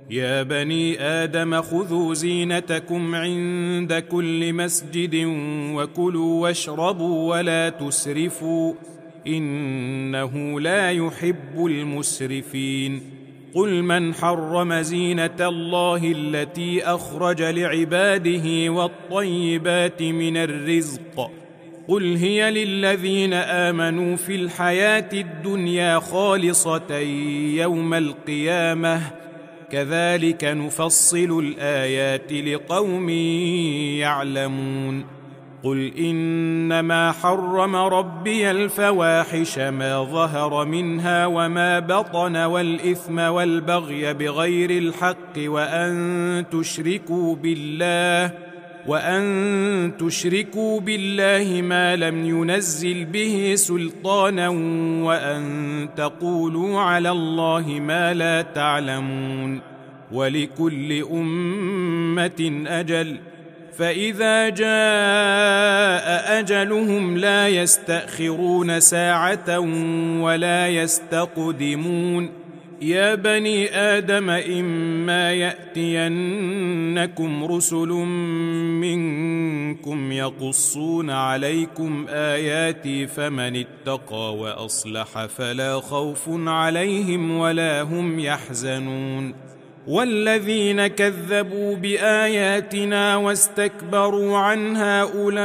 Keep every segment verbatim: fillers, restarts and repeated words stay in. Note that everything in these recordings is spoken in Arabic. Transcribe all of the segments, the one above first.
يا بني آدم خذوا زينتكم عند كل مسجد وكلوا واشربوا ولا تسرفوا إنه لا يحب المسرفين قل من حرم زينة الله التي أخرج لعباده والطيبات من الرزق قل هي للذين آمنوا في الحياة الدنيا خالصة يوم القيامة كذلك نفصل الآيات لقوم يعلمون قل إنما حرم ربي الفواحش ما ظهر منها وما بطن والإثم والبغي بغير الحق وأن تشركوا بالله وأن تشركوا بالله ما لم ينزل به سلطانا وأن تقولوا على الله ما لا تعلمون ولكل أمة أجل فإذا جاء أجلهم لا يستأخرون ساعة ولا يستقدمون يا بني آدم إما يأتينكم رسل منكم يقصون عليكم آياتي فمن اتقى وأصلح فلا خوف عليهم ولا هم يحزنون والذين كذبوا بآياتنا واستكبروا عنها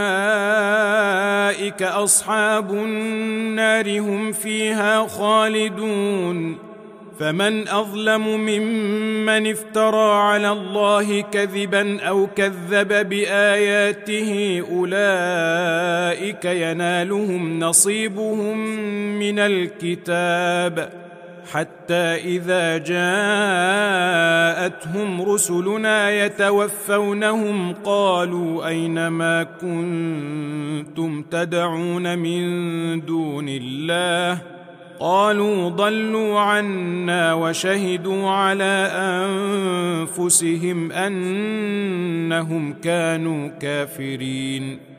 أولئك أصحاب النار هم فيها خالدون فمن أظلم ممن افترى على الله كذبا أو كذب بآياته أولئك ينالهم نصيبهم من الكتاب حتى إذا جاءتهم رسلنا يتوفونهم قالوا أين ما كنتم تدعون من دون الله قالوا ضلوا عنا وشهدوا على أنفسهم أنهم كانوا كافرين